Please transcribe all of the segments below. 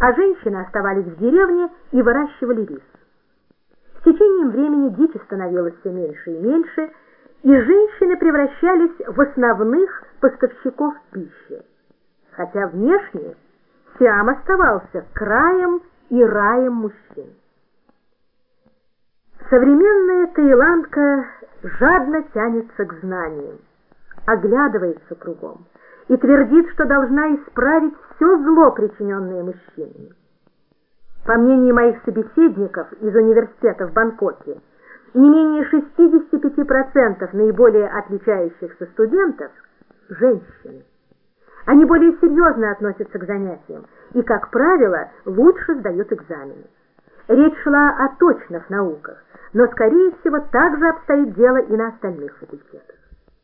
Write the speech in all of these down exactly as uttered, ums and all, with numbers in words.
а женщины оставались в деревне и выращивали рис. С течением времени дичи становилось все меньше и меньше, и женщины превращались в основных поставщиков пищи, хотя внешне Сиам оставался краем и раем мужчин. Современная таиландка жадно тянется к знаниям, оглядывается кругом и твердит, что должна исправить все зло, причиненное мужчинами. По мнению моих собеседников из университета в Бангкоке, не менее шестьдесят пять процентов наиболее отличающихся студентов – женщины. Они более серьезно относятся к занятиям и, как правило, лучше сдают экзамены. Речь шла о точных науках, но, скорее всего, так же обстоит дело и на остальных факультетах.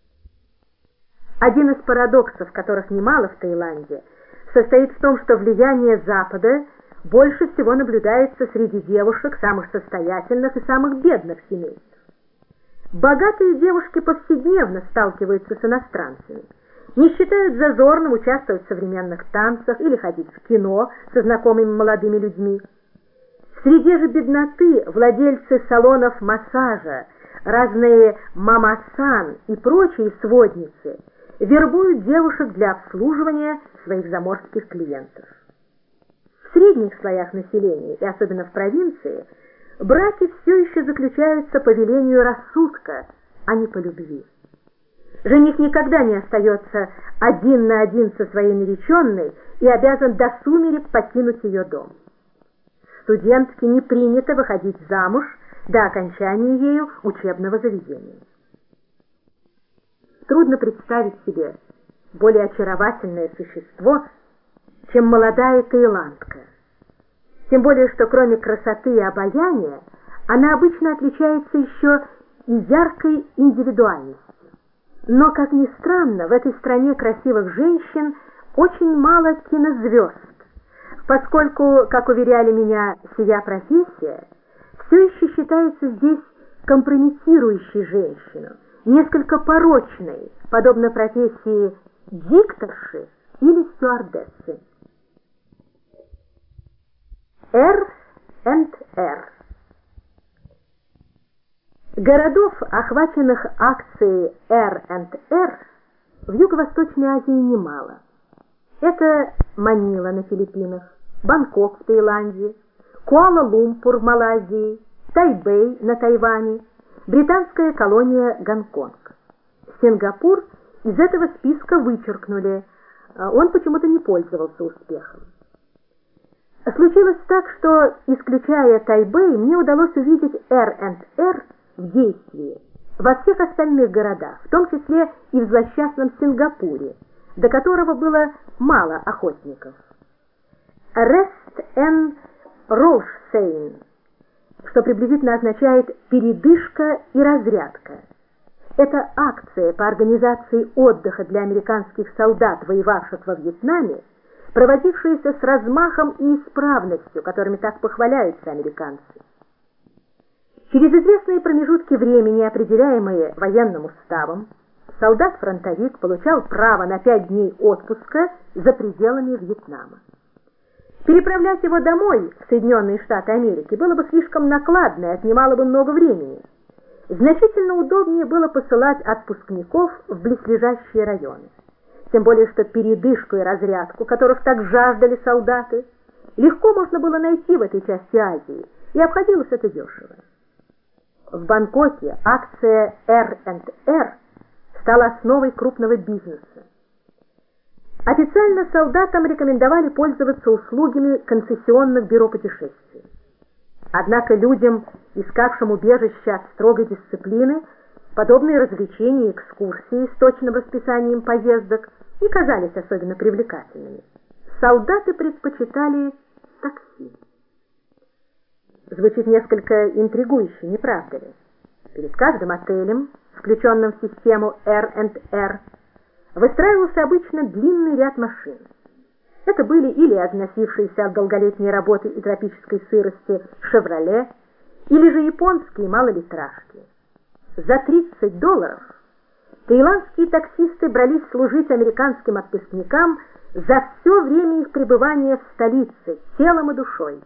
Один из парадоксов, которых немало в Таиланде, состоит в том, что влияние Запада больше всего наблюдается среди девушек самых состоятельных и самых бедных семейств. Богатые девушки повседневно сталкиваются с иностранцами, не считают зазорным участвовать в современных танцах или ходить в кино со знакомыми молодыми людьми. Среди же бедноты владельцы салонов массажа, разные мамасан и прочие сводницы вербуют девушек для обслуживания своих заморских клиентов. В средних слоях населения, и особенно в провинции, браки все еще заключаются по велению рассудка, а не по любви. Жених никогда не остается один на один со своей нареченной и обязан до сумерек покинуть ее дом. Студентке не принято выходить замуж до окончания ею учебного заведения. Трудно представить себе более очаровательное существо, чем молодая таиландка. Тем более, что кроме красоты и обаяния, она обычно отличается еще и яркой индивидуальностью. Но, как ни странно, в этой стране красивых женщин очень мало кинозвезд, поскольку, как уверяли меня, сия профессия все еще считается здесь компрометирующей женщину, несколько порочной, подобно профессии дикторши или стюардессы. эр энд эр. Городов, охваченных акцией эр энд эр, в Юго-Восточной Азии немало. Это Манила на Филиппинах, Бангкок в Таиланде, Куала-Лумпур в Малайзии, Тайбэй на Тайване, британская колония Гонконг. Сингапур из этого списка вычеркнули, он почему-то не пользовался успехом. Случилось так, что, исключая Тайбэй, мне удалось увидеть эр энд эр в действии во всех остальных городах, в том числе и в злосчастном Сингапуре, до которого было мало охотников. Rest and Roshsein, что приблизительно означает «передышка и разрядка». Это акция по организации отдыха для американских солдат, воевавших во Вьетнаме, проводившаяся с размахом и исправностью, которыми так похваляются американцы. Через известные промежутки времени, определяемые военным уставом, солдат-фронтовик получал право на пять дней отпуска за пределами Вьетнама. Переправлять его домой, в Соединенные Штаты Америки, было бы слишком накладно и отнимало бы много времени. Значительно удобнее было посылать отпускников в близлежащие районы. Тем более, что передышку и разрядку, которых так жаждали солдаты, легко можно было найти в этой части Азии, и обходилось это дешево. В Бангкоке акция эр энд эр стала основой крупного бизнеса. Официально солдатам рекомендовали пользоваться услугами концессионных бюро путешествий. Однако людям, искавшим убежище от строгой дисциплины, подобные развлечения и экскурсии с точным расписанием поездок не казались особенно привлекательными. Солдаты предпочитали такси. Звучит несколько интригующе, не правда ли? Перед каждым отелем, включенным в систему эр энд эр, выстраивался обычно длинный ряд машин. Это были или относившиеся от долголетней работы и тропической сырости «Шевроле», или же японские малолитражки. За тридцать долларов таиландские таксисты брались служить американским отпускникам за все время их пребывания в столице телом и душой.